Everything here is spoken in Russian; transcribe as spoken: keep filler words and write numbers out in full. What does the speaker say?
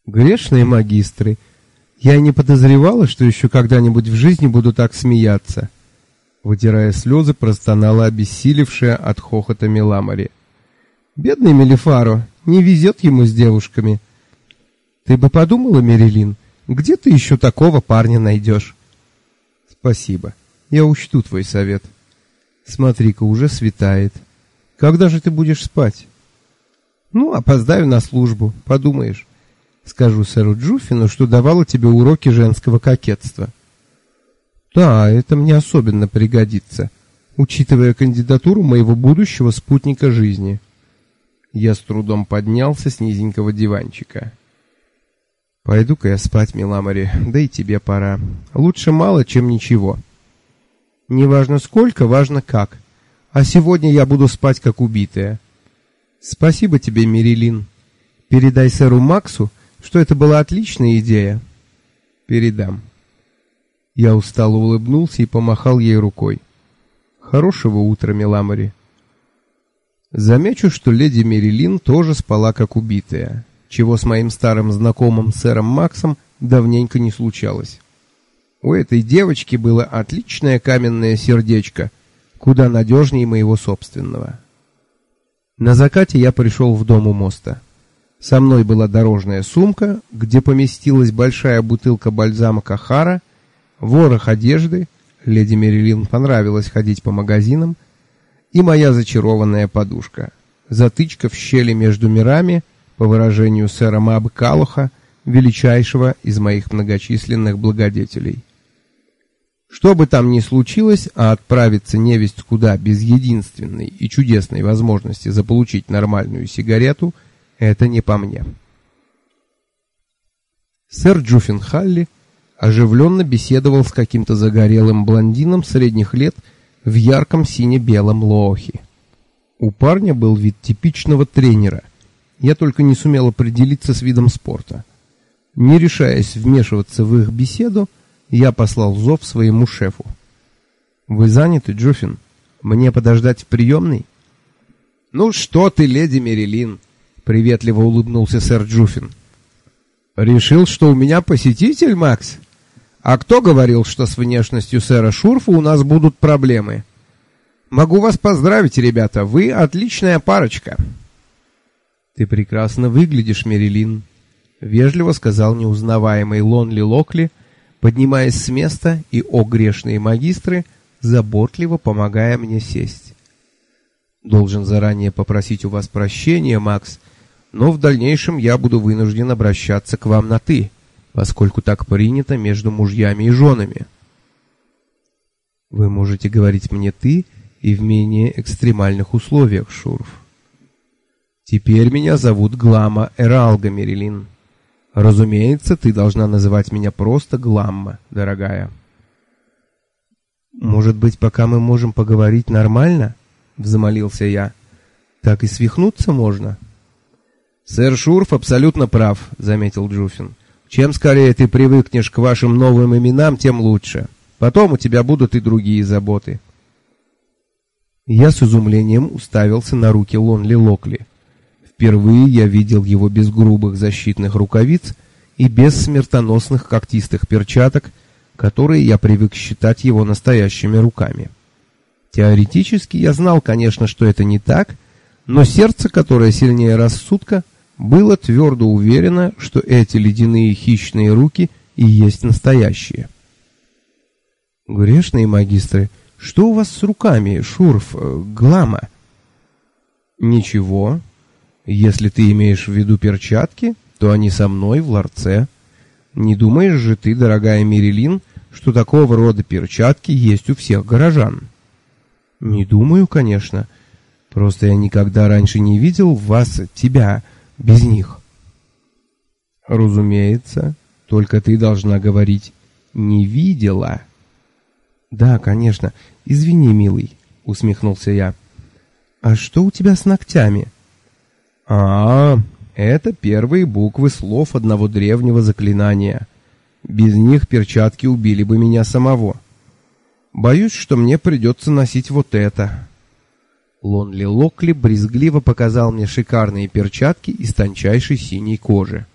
Грешные магистры, я и не подозревала, что еще когда-нибудь в жизни буду так смеяться. Вытирая слезы, простонала обессилевшая от хохота Меламори. Бедный Мелифаро, не везет ему с девушками. Ты бы подумала, Мерилин, где ты еще такого парня найдешь? Спасибо, я учту твой совет. Смотри-ка, уже светает. Когда же ты будешь спать? Ну, опоздаю на службу, подумаешь. Скажу сэру Джуффину, что давала тебе уроки женского кокетства. Да, это мне особенно пригодится, учитывая кандидатуру моего будущего спутника жизни. Я с трудом поднялся с низенького диванчика. Пойду-ка я спать, Меламори, да и тебе пора. Лучше мало, чем ничего. Не важно сколько, важно как. А сегодня я буду спать как убитая. Спасибо тебе, Мерилин. Передай сэру Максу, что это была отличная идея. Передам. Я устало улыбнулся и помахал ей рукой. Хорошего утра, Меламори. Замечу, что леди Мерилин тоже спала как убитая, чего с моим старым знакомым сэром Максом давненько не случалось. У этой девочки было отличное каменное сердечко, куда надежнее моего собственного. На закате я пришел в дом у моста. Со мной была дорожная сумка, где поместилась большая бутылка бальзама Кахара, ворох одежды, леди Мерилин понравилось ходить по магазинам, и моя зачарованная подушка, затычка в щели между мирами, по выражению сэра Мабы Калуха, величайшего из моих многочисленных благодетелей. Что бы там ни случилось, а отправиться невесть куда без единственной и чудесной возможности заполучить нормальную сигарету — это не по мне. Сэр Джуффин Халли оживленно беседовал с каким-то загорелым блондином средних лет в ярком сине-белом лоохе. У парня был вид типичного тренера. Я только не сумел определиться с видом спорта. Не решаясь вмешиваться в их беседу, я послал зов своему шефу. «Вы заняты, Джуффин? Мне подождать в приемной?» «Ну что ты, леди Мерилин?» — приветливо улыбнулся сэр Джуффин. «Решил, что у меня посетитель, Макс? А кто говорил, что с внешностью сэра Шурфа у нас будут проблемы? Могу вас поздравить, ребята, вы отличная парочка». «Ты прекрасно выглядишь, Мерилин», — вежливо сказал неузнаваемый Лонли Локли, поднимаясь с места и, о грешные магистры, заботливо помогая мне сесть. «Должен заранее попросить у вас прощения, Макс, но в дальнейшем я буду вынужден обращаться к вам на «ты», поскольку так принято между мужьями и женами». «Вы можете говорить мне «ты» и в менее экстремальных условиях, Шурф. Теперь меня зовут Глама Эралга, Мерилин. Разумеется, ты должна называть меня просто Гламма, дорогая». «Может быть, пока мы можем поговорить нормально?» — взмолился я. «Так и свихнуться можно». «Сэр Шурф абсолютно прав», — заметил Джуффин. «Чем скорее ты привыкнешь к вашим новым именам, тем лучше. Потом у тебя будут и другие заботы». Я с изумлением уставился на руки Лонли Локли. Впервые я видел его без грубых защитных рукавиц и без смертоносных когтистых перчаток, которые я привык считать его настоящими руками. Теоретически я знал, конечно, что это не так, но сердце, которое сильнее рассудка, было твердо уверено, что эти ледяные хищные руки и есть настоящие. «Грешные магистры, что у вас с руками, Шурф, Глама?» «Ничего. Если ты имеешь в виду перчатки, то они со мной в ларце. Не думаешь же ты, дорогая Мерилин, что такого рода перчатки есть у всех горожан?» «Не думаю, конечно. Просто я никогда раньше не видел вас, тебя, без них». «Разумеется, только ты должна говорить «не видела». «Да, конечно. Извини, милый», — усмехнулся я. «А что у тебя с ногтями?» «А, это первые буквы слов одного древнего заклинания. Без них перчатки убили бы меня самого. Боюсь, что мне придется носить вот это». Лонли Локли брезгливо показал мне шикарные перчатки из тончайшей синей кожи.